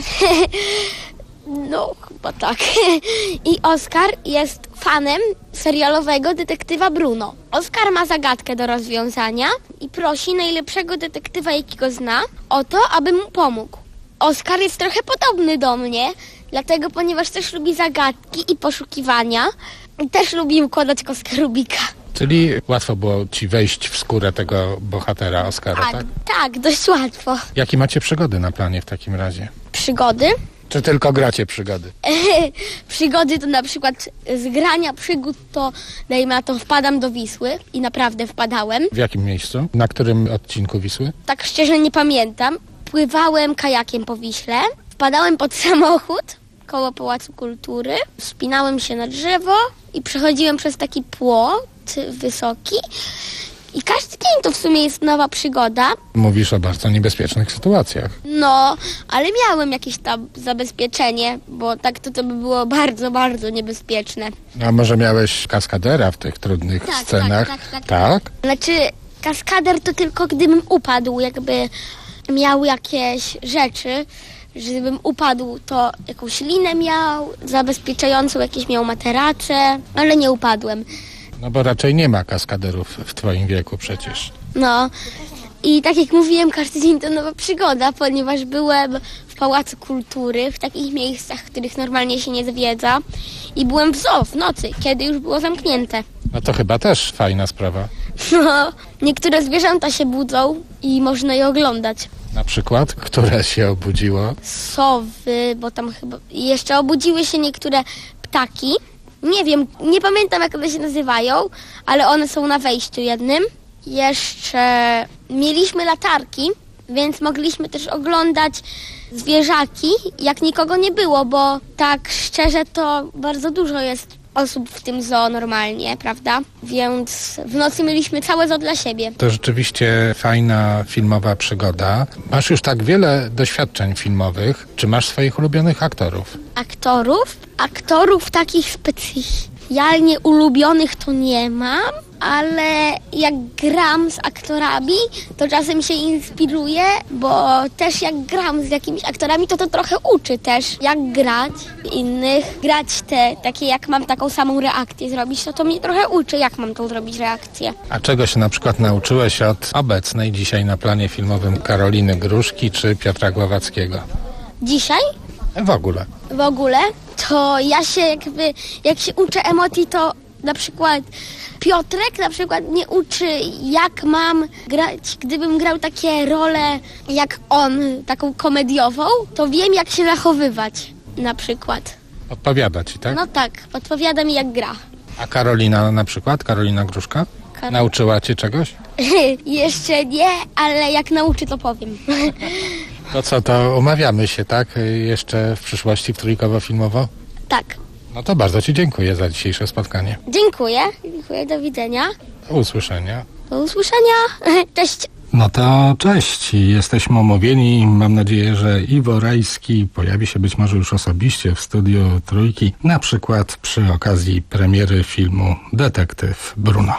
No, chyba tak. I Oskar jest fanem serialowego detektywa Bruno. Oskar ma zagadkę do rozwiązania i prosi najlepszego detektywa, jakiego zna, o to, aby mu pomógł. Oskar jest trochę podobny do mnie, dlatego, ponieważ też lubi zagadki i poszukiwania, i też lubi układać kostkę Rubika. Czyli łatwo było ci wejść w skórę tego bohatera Oskara, tak? Tak, tak, dość łatwo. Jakie macie przygody na planie w takim razie? Przygody? Czy tylko gracie przygody? Przygody to na przykład z grania przygód to, dajmy na to, wpadam do Wisły i naprawdę wpadałem. W jakim miejscu? Na którym odcinku Wisły? Tak szczerze nie pamiętam. Pływałem kajakiem po Wiśle, wpadałem pod samochód koło Pałacu Kultury, wspinałem się na drzewo i przechodziłem przez taki płot wysoki. I każdy dzień to w sumie jest nowa przygoda. Mówisz o bardzo niebezpiecznych sytuacjach. No, ale miałem jakieś tam zabezpieczenie, bo tak to, to by było bardzo, bardzo niebezpieczne. A może miałeś kaskadera w tych trudnych tak, scenach? Tak, tak, tak, tak. Znaczy, kaskader to tylko gdybym upadł, jakby miał jakieś rzeczy, żebym upadł, to jakąś linę miał, zabezpieczającą jakieś miał materace, ale nie upadłem. No bo raczej nie ma kaskaderów w twoim wieku przecież. No i tak jak mówiłem, każdy dzień to nowa przygoda, ponieważ byłem w Pałacu Kultury, w takich miejscach, w których normalnie się nie zwiedza i byłem w zoo w nocy, kiedy już było zamknięte. No to chyba też fajna sprawa. No, niektóre zwierzęta się budzą i można je oglądać. Na przykład, które się obudziło? Sowy, bo tam chyba jeszcze obudziły się niektóre ptaki. Nie wiem, nie pamiętam jak one się nazywają, ale one są na wejściu jednym. Jeszcze mieliśmy latarki, więc mogliśmy też oglądać zwierzaki, jak nikogo nie było, bo tak szczerze to bardzo dużo jest osób w tym zoo normalnie, prawda? Więc w nocy mieliśmy całe zoo dla siebie. To rzeczywiście fajna filmowa przygoda. Masz już tak wiele doświadczeń filmowych. Czy masz swoich ulubionych aktorów? Aktorów? Aktorów takich specjalnie ulubionych to nie mam, ale jak gram z aktorami, to czasem się inspiruję, bo też jak gram z jakimiś aktorami, to to trochę uczy też, jak grać innych, grać te takie, jak mam taką samą reakcję zrobić, to to mnie trochę uczy, jak mam tą zrobić reakcję. A czego się na przykład nauczyłeś od obecnej dzisiaj na planie filmowym Karoliny Gruszki czy Piotra Głowackiego? Dzisiaj? W ogóle. W ogóle? To ja się jakby, jak się uczę emocji, to na przykład Piotrek na przykład mnie uczy, jak mam grać, gdybym grał takie role jak on, taką komediową, to wiem, jak się zachowywać na przykład. Odpowiada ci, tak? No tak, podpowiada mi, jak gra. A Karolina na przykład, Karolina Gruszka? Kar- Nauczyła cię czegoś? Jeszcze nie, ale jak nauczy, to powiem. To co, to umawiamy się, tak? Jeszcze w przyszłości w Trójkowo-Filmowo? Tak. No to bardzo ci dziękuję za dzisiejsze spotkanie. Dziękuję. Dziękuję, do widzenia. Do usłyszenia. Do usłyszenia. Cześć. No to cześć. Jesteśmy omówieni. Mam nadzieję, że Iwo Rajski pojawi się być może już osobiście w studiu Trójki, na przykład przy okazji premiery filmu Detektyw Bruno.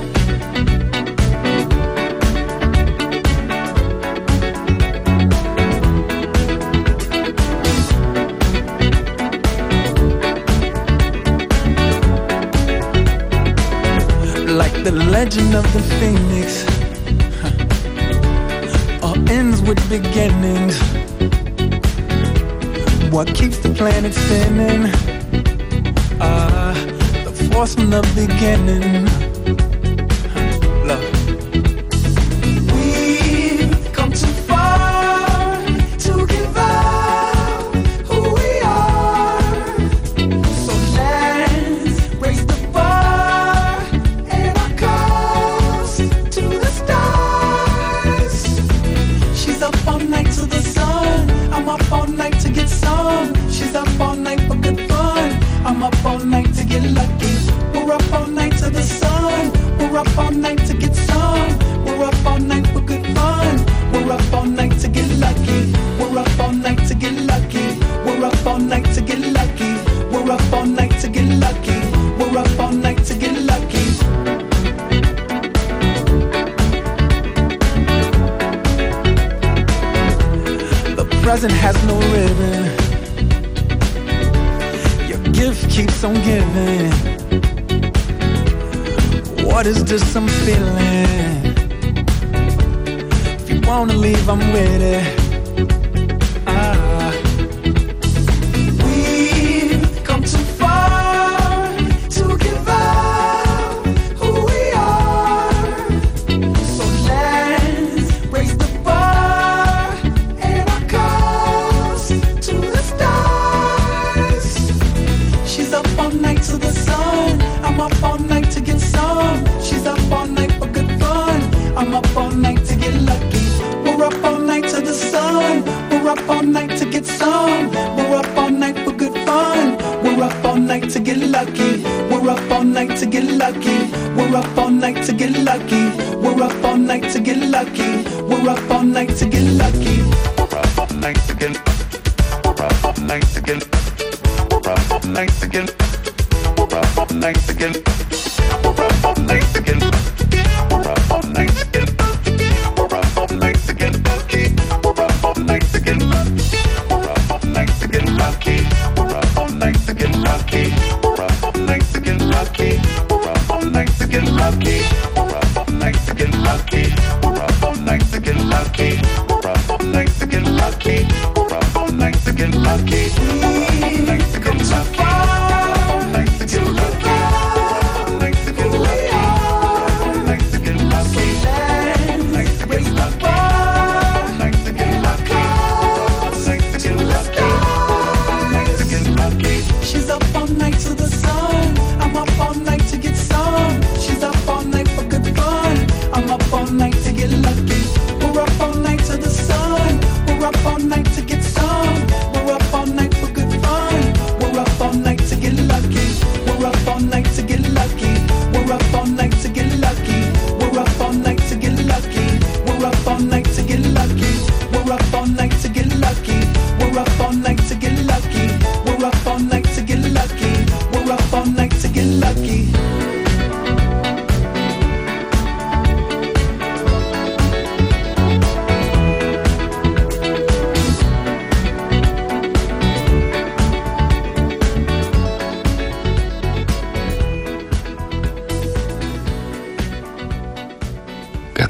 Like the legend of the phoenix, huh. All ends with beginnings. What keeps the planet spinning? Ah, uh, the force from the beginning. Huh. Love. We've come too far to give up who we are. So let's raise the bar and our cups to the stars. She's up all night to the sun. I'm up all night to get some. She's up all night for good fun. I'm up all night to get lucky. We're up all night to the sun. We're up all night to get some. We're up all night for good fun. We're up all night to get lucky. We're up all night to get lucky. We're up all night to get lucky. We're up all night to get lucky. We're up all night to get lucky. The present has no ribbon. Your gift keeps on giving. What is this I'm feeling? If you wanna leave, I'm with it. Ah. We've come too far to give up who we are. So let's raise the bar and our cups to the stars. She's up all night to the sun. I'm up all night to get some. She's up all night for good fun. I'm up all night to get lucky. We're up all night to the sun. We're up all night to get some. We're up all night for good fun. We're up all night to get lucky. We're up all night to get lucky. We're up all night to get lucky. We're up all night to get lucky. We're up all night to get lucky. We're up all night to get. We're up all night to get. We're up all night to get. We're up all night to get. We're up all night to get. We're up all night to get. We're up all night to get lucky. We're up all night to get. We're up all night to get lucky. We're up all night to get lucky. We're up all night to get lucky. We're up all night to get lucky. We're up all night to get lucky. We're up all night to get lucky. We're up all night to get lucky. We're up all night to get lucky. We're up all night to get lucky. To look out, to get lucky.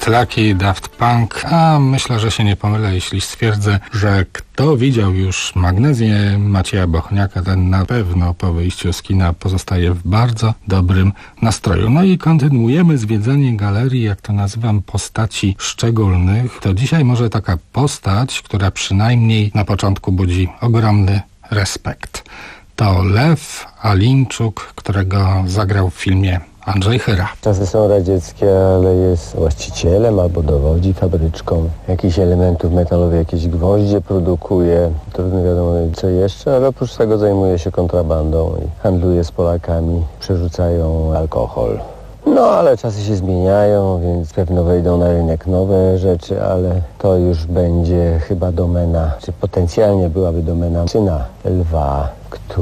Lucky, Daft Punk, a myślę, że się nie pomylę, jeśli stwierdzę, że kto widział już Magnezję Macieja Bochniaka, ten na pewno po wyjściu z kina pozostaje w bardzo dobrym nastroju. No i kontynuujemy zwiedzanie galerii, jak to nazywam, postaci szczególnych. To dzisiaj może taka postać, która przynajmniej na początku budzi ogromny respekt. To Lew Alinczuk, którego zagrał w filmie Andrzej Chyra. Czasy są radzieckie, ale jest właścicielem albo dowodzi fabryczką jakichś elementów metalowych, jakieś gwoździe produkuje. Trudno wiadomo co jeszcze, ale oprócz tego zajmuje się kontrabandą i handluje z Polakami, przerzucają alkohol. No ale czasy się zmieniają, więc pewno wejdą na rynek nowe rzeczy, ale to już będzie chyba domena, czy potencjalnie byłaby domena syna Lwa,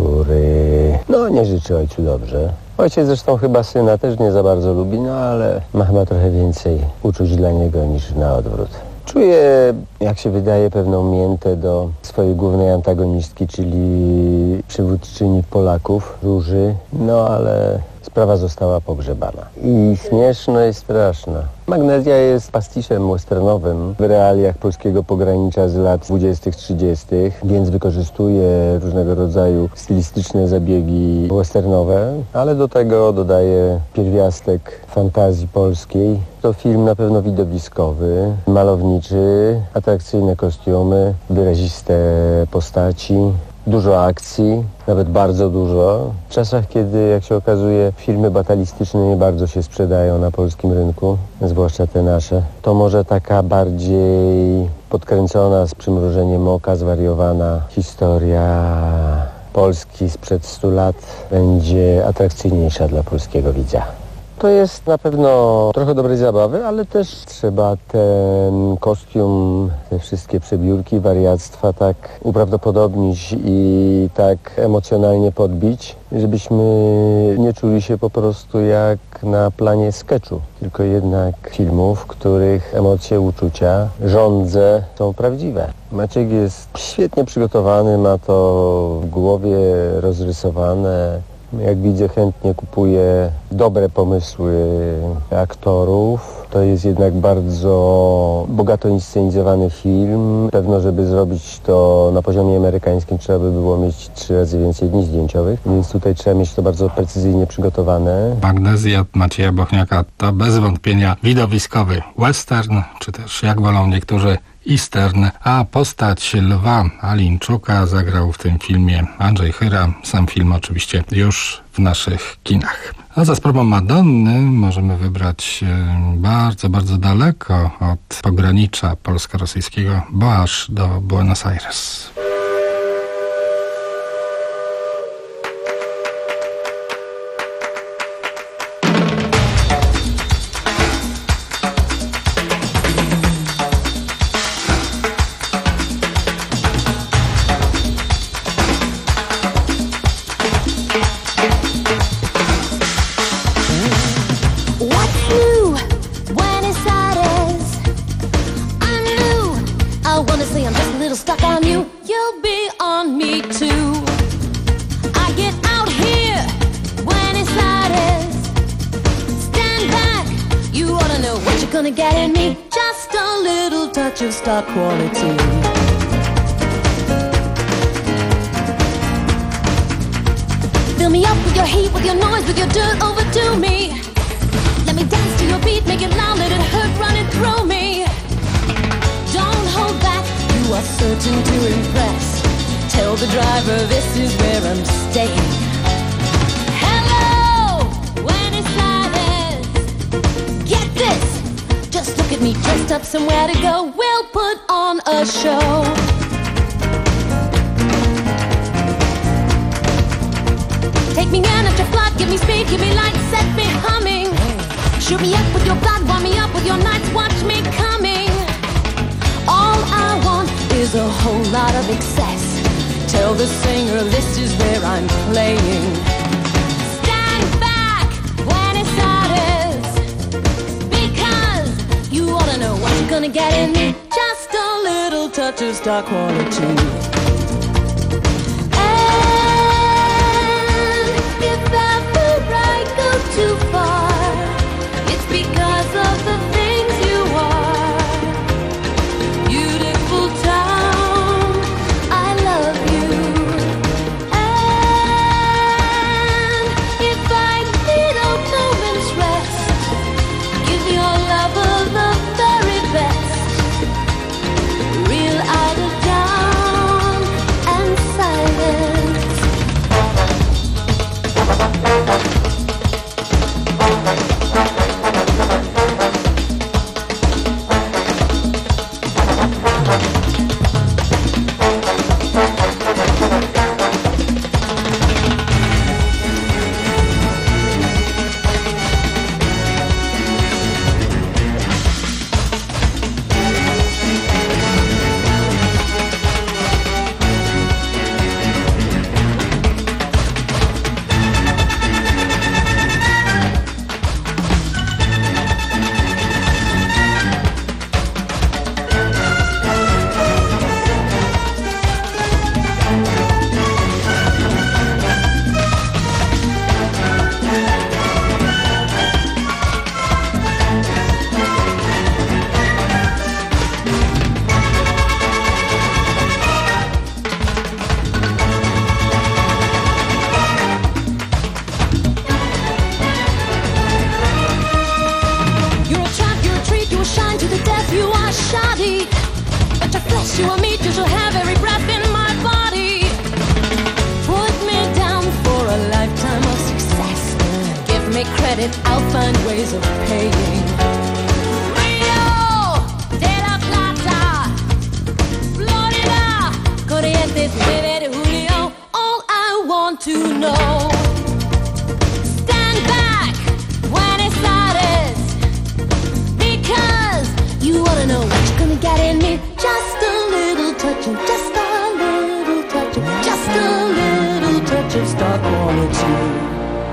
który no nie życzy ojcu dobrze. Ojciec zresztą chyba syna też nie za bardzo lubi, no ale ma chyba trochę więcej uczuć dla niego niż na odwrót. Czuję, jak się wydaje, pewną miętę do swojej głównej antagonistki, czyli przywódczyni Polaków, Róży, no ale sprawa została pogrzebana. I śmieszna i straszna. Magnezja jest pastiszem westernowym w realiach polskiego pogranicza z lat dwudziestych, trzydziestych, więc wykorzystuje różnego rodzaju stylistyczne zabiegi westernowe, ale do tego dodaje pierwiastek fantazji polskiej. To film na pewno widowiskowy, malowniczy, atrakcyjne kostiumy, wyraziste postaci. Dużo akcji, nawet bardzo dużo. W czasach, kiedy, jak się okazuje, filmy batalistyczne nie bardzo się sprzedają na polskim rynku, zwłaszcza te nasze, to może taka bardziej podkręcona, z przymrużeniem oka, zwariowana historia Polski sprzed stu lat będzie atrakcyjniejsza dla polskiego widza. To jest na pewno trochę dobrej zabawy, ale też trzeba ten kostium, te wszystkie przebiórki, wariactwa tak uprawdopodobnić i tak emocjonalnie podbić, żebyśmy nie czuli się po prostu jak na planie sketchu, tylko jednak filmów, których emocje, uczucia, żądze są prawdziwe. Maciek jest świetnie przygotowany, ma to w głowie rozrysowane. Jak widzę, chętnie kupuje dobre pomysły aktorów. To jest jednak bardzo bogato inscenizowany film. Pewno, żeby zrobić to na poziomie amerykańskim, trzeba by było mieć trzy razy więcej dni zdjęciowych, więc tutaj trzeba mieć to bardzo precyzyjnie przygotowane. Magnezja Macieja Bochniaka to bez wątpienia widowiskowy western, czy też jak wolą niektórzy eastern, a postać Lwa Alinczuka zagrał w tym filmie Andrzej Chyra. Sam film oczywiście już w naszych kinach. A za sprawą Madonny możemy wybrać się bardzo, bardzo daleko od pogranicza polsko-rosyjskiego, bo aż do Buenos Aires. Star quality. Fill me up with your heat, with your noise, with your dirt, overdo me. Let me dance to your beat, make it loud, let it hurt, run it through me. Don't hold back, you are certain to impress. Tell the driver this is where I'm staying. Hello, Buenos Aires. Get this. Just look at me, dressed up somewhere to go. We'll put on a show. Take me in after flight, give me speed, give me light, set me humming. Shoot me up with your blood, warm me up with your nights, watch me coming. All I want is a whole lot of excess. Tell the singer this is where I'm playing. Stand back, Buenos Aires. You wanna know what you're gonna get in me? Just a little touch of star quality. And if ever I go too far, it's because of the things you are. and I'll find ways of paying. Rio de la Plata, Florida, Corrientes, nueve de Julio. All I want to know. Stand back, Buenos Aires, because you wanna know what you're gonna get in me. Just a little touch, and just a little touch, and just a little touch of star quality.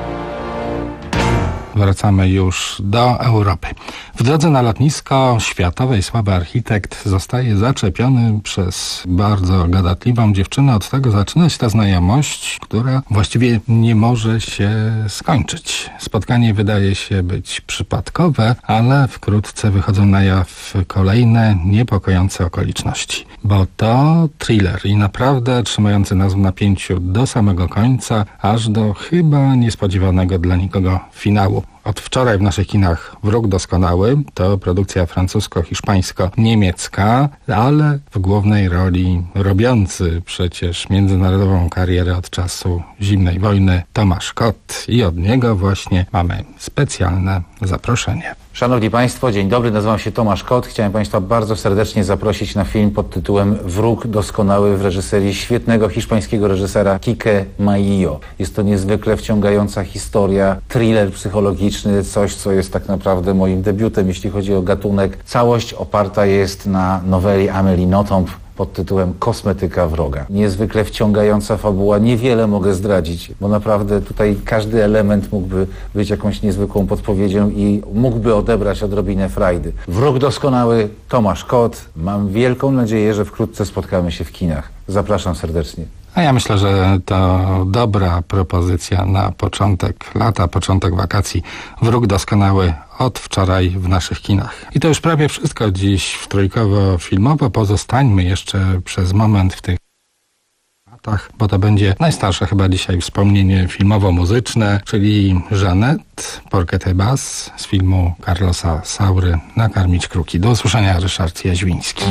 Wracamy już do Europy. W drodze na lotnisko światowej sławy architekt zostaje zaczepiony przez bardzo gadatliwą dziewczynę. Od tego zaczyna się ta znajomość, która właściwie nie może się skończyć. Spotkanie wydaje się być przypadkowe, ale wkrótce wychodzą na jaw kolejne niepokojące okoliczności. Bo to thriller i naprawdę trzymający nas w napięciu do samego końca, aż do chyba niespodziewanego dla nikogo finału. Od wczoraj w naszych kinach Wróg Doskonały to produkcja francusko-hiszpańsko-niemiecka, ale w głównej roli robiący przecież międzynarodową karierę od czasu zimnej wojny Tomasz Kot i od niego właśnie mamy specjalne zaproszenie. Szanowni Państwo, dzień dobry, nazywam się Tomasz Kot. Chciałem Państwa bardzo serdecznie zaprosić na film pod tytułem Wróg Doskonały w reżyserii świetnego hiszpańskiego reżysera Quique Maillo. Jest to niezwykle wciągająca historia, thriller psychologiczny, coś co jest tak naprawdę moim debiutem, jeśli chodzi o gatunek. Całość oparta jest na noweli Amélie Nothomb pod tytułem Kosmetyka wroga. Niezwykle wciągająca fabuła, niewiele mogę zdradzić, bo naprawdę tutaj każdy element mógłby być jakąś niezwykłą podpowiedzią i mógłby odebrać odrobinę frajdy. Wróg Doskonały, Tomasz Kot. Mam wielką nadzieję, że wkrótce spotkamy się w kinach. Zapraszam serdecznie. A ja myślę, że to dobra propozycja na początek lata, początek wakacji. Wróg Doskonały od wczoraj w naszych kinach. I to już prawie wszystko dziś w Trójkowo-Filmowo. Pozostańmy jeszcze przez moment w tych latach, bo to będzie najstarsze chyba dzisiaj wspomnienie filmowo-muzyczne, czyli Jeanette, Porque Bas z filmu Carlosa Saury Nakarmić kruki. Do usłyszenia, Ryszard Jaźwiński.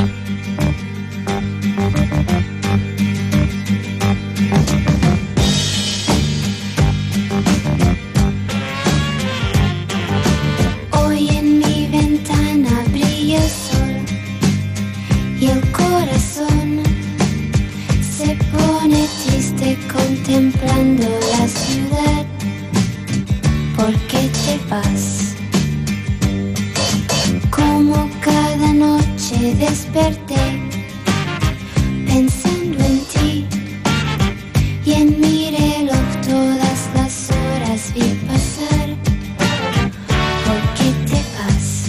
Hoy en mi ventana brilla el sol y el corazón se pone triste contemplando la ciudad. ¿Por qué te vas? Como cada noche desperté pensando en ti y en mi reloj todas las horas vi pasar. ¿Por qué te vas?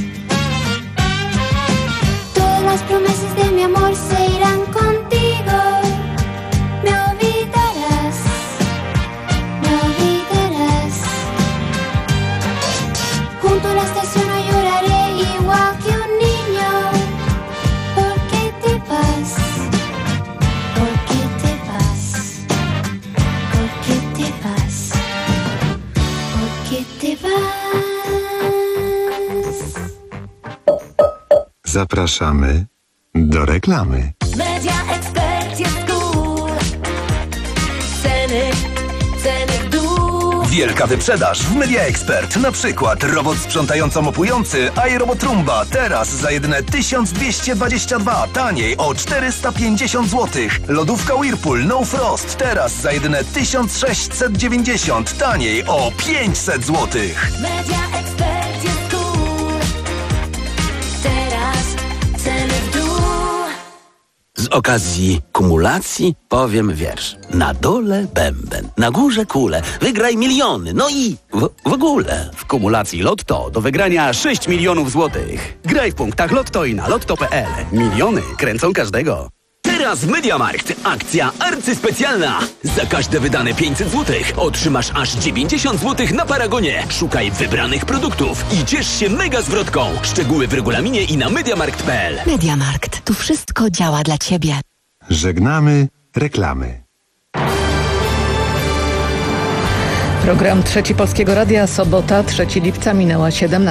Todas las promesas de mi amor se irán contigo. Me olvidarás, me olvidarás. Junto a la estación no lloraré igual que un niño. ¿Por qué te vas? ¿Por qué te vas? ¿Por qué te vas? ¿Por qué te vas? Zapraszamy do reklamy. Media Expert jest cool. Ceny, ceny w dół. Wielka wyprzedaż w Media Expert. Na przykład robot sprzątająco-mopujący iRobot Roomba teraz za jedyne tysiąc dwieście dwadzieścia dwa, taniej o czterysta pięćdziesiąt złotych. Lodówka Whirlpool No Frost teraz za jedyne tysiąc sześćset dziewięćdziesiąt, taniej o pięćset złotych. Media Expert jest cool. Teraz ceny w dół. Z okazji kumulacji powiem wiersz. Na dole bęben, na górze kule, wygraj miliony, no i w, w ogóle. W kumulacji Lotto do wygrania sześć milionów złotych. Graj w punktach Lotto i na lotto kropka p l. Miliony kręcą każdego. Teraz w MediaMarkt akcja arcyspecjalna. Za każde wydane pięćset złotych otrzymasz aż dziewięćdziesiąt złotych na Paragonie. Szukaj wybranych produktów i ciesz się mega zwrotką. Szczegóły w regulaminie i na mediamarkt kropka p l. MediaMarkt. Tu wszystko działa dla Ciebie. Żegnamy reklamy. Program Trzeci Polskiego Radia, sobota, trzeciego lipca minęła siedemnasta.